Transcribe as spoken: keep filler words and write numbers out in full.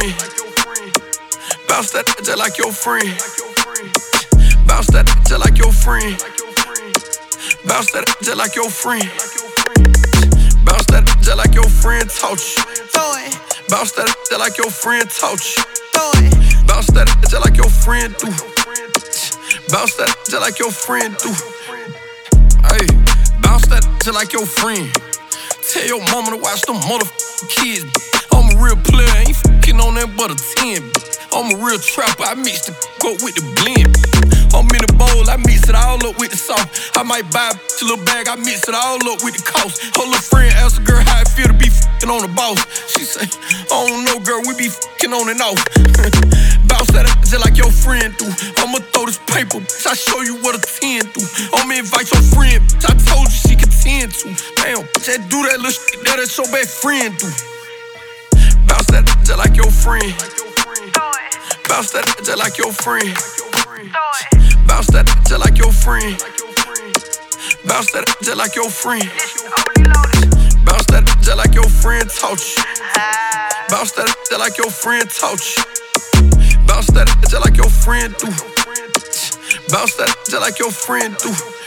friend. Bounce that just like your friend. Bounce that just like your friend. Bounce that just like your friend. Bounce that just like your friend taught you. Bounce that just like your friend taught you. Bounce that just like your friend do. Bounce that just like your friend do. Hey, bounce that just like your friend. Tell your mama to watch them motherfucking kids. I'm a real player, I ain't fucking on that but a ten. I'm a real trapper, I mix the go with the blend. I'm in the bowl, I mix it all up with the sauce. I might buy a little bag, I mix it all up with the cost. Her little friend asked a girl how it feel to be fucking on the boss. She say, I don't know, girl, we be fucking on and off. Bounce that just like your friend do. I'ma throw this paper, bitch, I show you what a ten do. I'ma invite your friend, bitch, I told you she can tend to. Damn, bitch, that do that little shit that that's your best friend do. Bounce that just like your friend. Bounce that just like your friend. Bounce that just like your friend. Bounce that just like your friend. Bounce that just like your friend taught you. Bounce that just like your friend taught you. Bounce that just like your friend do. Bounce that just like your friend do.